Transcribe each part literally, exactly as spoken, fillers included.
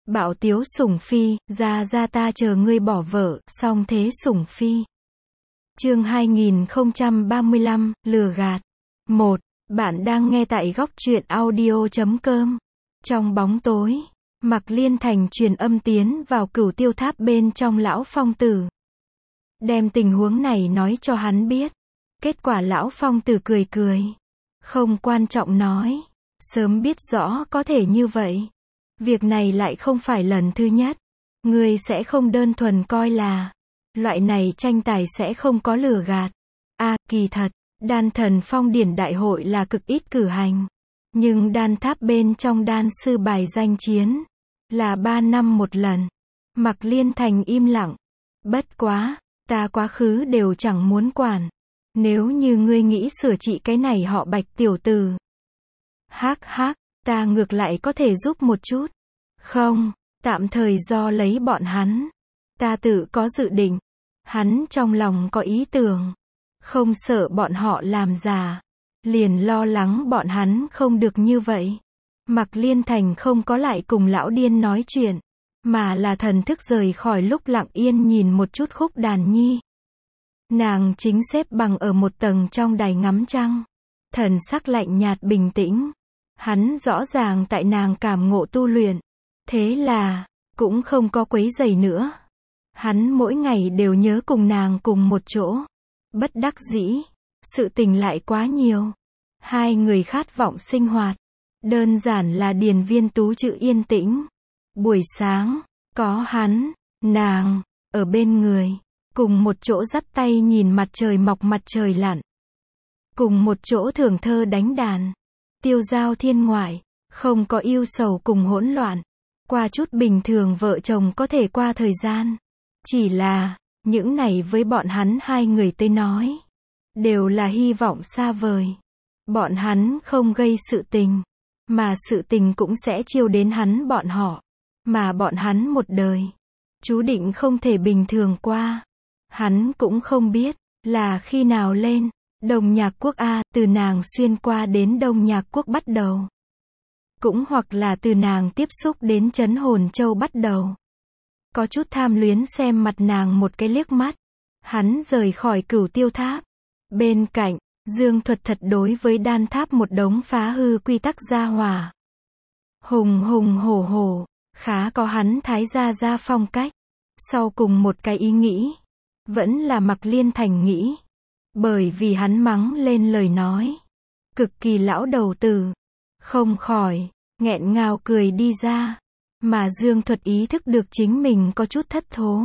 Bạo tiếu sủng phi, ra ra ta chờ ngươi bỏ vợ, song thế sủng phi. Chương hai nghìn không trăm ba mươi lăm, lừa gạt. một. Bạn đang nghe tại góc truyện audio chấm com. Trong bóng tối, Mạc Liên Thành truyền âm tiến vào Cửu Tiêu Tháp bên trong lão phong tử. Đem tình huống này nói cho hắn biết. Kết quả lão phong tử cười cười. Không quan trọng nói. Sớm biết rõ có thể như vậy. Việc này lại không phải lần thứ nhất. Ngươi sẽ không đơn thuần coi là loại này tranh tài sẽ không có lừa gạt. A, à, kỳ thật, Đan Thần Phong Điển Đại hội là cực ít cử hành. Nhưng đan tháp bên trong đan sư bài danh chiến là ba năm một lần. Mạc Liên Thành im lặng. Bất quá, ta quá khứ đều chẳng muốn quản. Nếu như ngươi nghĩ sửa trị cái này họ Bạch tiểu tử. Hắc hắc, ta ngược lại có thể giúp một chút. Không, tạm thời do lấy bọn hắn. Ta tự có dự định. Hắn trong lòng có ý tưởng. Không sợ bọn họ làm giả. Liền lo lắng bọn hắn không được như vậy. Mạc Liên Thành không có lại cùng lão điên nói chuyện. Mà là thần thức rời khỏi lúc lặng yên nhìn một chút Khúc Đàn Nhi. Nàng chính xếp bằng ở một tầng trong đài ngắm trăng. Thần sắc lạnh nhạt bình tĩnh. Hắn rõ ràng tại nàng cảm ngộ tu luyện. Thế là, cũng không có quấy rầy nữa. Hắn mỗi ngày đều nhớ cùng nàng cùng một chỗ. Bất đắc dĩ, sự tình lại quá nhiều. Hai người khát vọng sinh hoạt. Đơn giản là Điền Viên Tú chữ yên tĩnh. Buổi sáng, có hắn, nàng, ở bên người. Cùng một chỗ dắt tay nhìn mặt trời mọc mặt trời lặn. Cùng một chỗ thưởng thơ đánh đàn. Tiêu dao thiên ngoại. Không có yêu sầu cùng hỗn loạn. Qua chút bình thường vợ chồng có thể qua thời gian. Chỉ là, những này với bọn hắn hai người tới nói. Đều là hy vọng xa vời. Bọn hắn không gây sự tình. Mà sự tình cũng sẽ chiêu đến hắn bọn họ. Mà bọn hắn một đời. Chú định không thể bình thường qua. Hắn cũng không biết. Là khi nào lên. Đông Nhạc Quốc A. Từ nàng xuyên qua đến Đông Nhạc Quốc bắt đầu. Cũng hoặc là từ nàng tiếp xúc đến Trấn Hồn Châu bắt đầu. Có chút tham luyến xem mặt nàng một cái liếc mắt. Hắn rời khỏi Cửu Tiêu Tháp. Bên cạnh, Dương Thuật thật đối với đan tháp một đống phá hư quy tắc gia hỏa. Hùng hùng hổ hổ, khá có hắn thái gia gia phong cách. Sau cùng một cái ý nghĩ, vẫn là Mạc Liên Thành nghĩ. Bởi vì hắn mắng lên lời nói. Cực kỳ lão đầu tử. Không khỏi, nghẹn ngào cười đi ra. Mà Dương Thuật ý thức được chính mình có chút thất thố.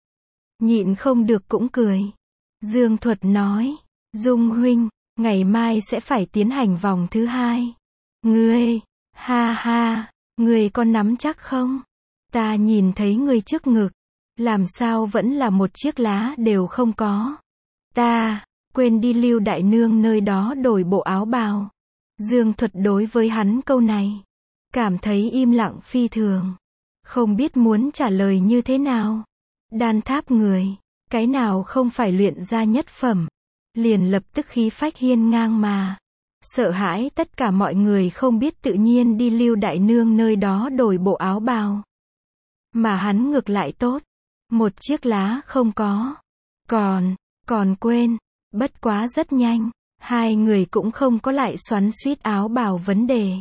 Nhịn không được cũng cười. Dương Thuật nói, Dung huynh, ngày mai sẽ phải tiến hành vòng thứ hai. Ngươi, ha ha, ngươi có nắm chắc không? Ta nhìn thấy ngươi trước ngực. Làm sao vẫn là một chiếc lá đều không có. Ta, quên đi Lưu đại nương nơi đó đổi bộ áo bào. Dương Thuật đối với hắn câu này. Cảm thấy im lặng phi thường. Không biết muốn trả lời như thế nào. Đan tháp người. Cái nào không phải luyện ra nhất phẩm. Liền lập tức khí phách hiên ngang mà. Sợ hãi tất cả mọi người không biết tự nhiên đi Lưu đại nương nơi đó đổi bộ áo bào. Mà hắn ngược lại tốt. Một chiếc lá không có. Còn, còn quên. Bất quá rất nhanh. Hai người cũng không có lại xoắn xuýt áo bào vấn đề.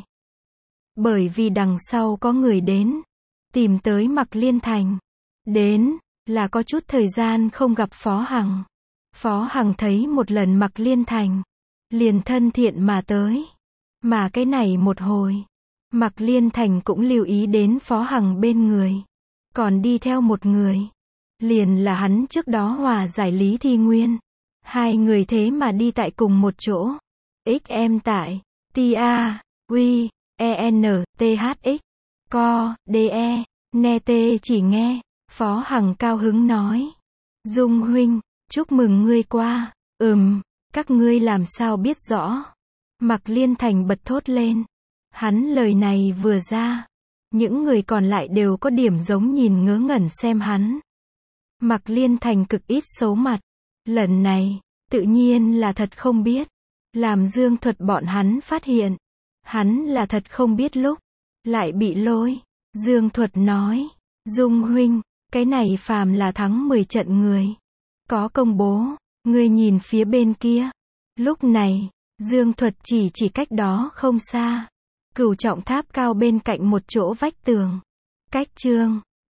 Bởi vì đằng sau có người đến. Tìm tới Mạc Liên Thành. Đến, là có chút thời gian không gặp Phó Hằng. Phó Hằng thấy một lần Mạc Liên Thành. Liền thân thiện mà tới. Mà cái này một hồi. Mạc Liên Thành cũng lưu ý đến Phó Hằng bên người. Còn đi theo một người. Liền là hắn trước đó hòa giải Lý Thi Nguyên. Hai người thế mà đi tại cùng một chỗ. X em tại. T-A. Quy. E N. T H X. Co. D E. Nghe tê chỉ nghe. Phó Hằng cao hứng nói. Dung huynh. Chúc mừng ngươi qua. Ừm. Các ngươi làm sao biết rõ. Mạc Liên Thành bật thốt lên. Hắn lời này vừa ra. Những người còn lại đều có điểm giống nhìn ngớ ngẩn xem hắn. Mạc Liên Thành cực ít xấu mặt. Lần này, tự nhiên là thật không biết. Làm Dương Thuật bọn hắn phát hiện. Hắn là thật không biết lúc. Lại bị lôi. Dương Thuật nói, Dung huynh, cái này phàm là thắng mười trận người. Có công bố, ngươi nhìn phía bên kia. Lúc này, Dương Thuật chỉ chỉ cách đó không xa. Cửu trọng tháp cao bên cạnh một chỗ vách tường. Cách chương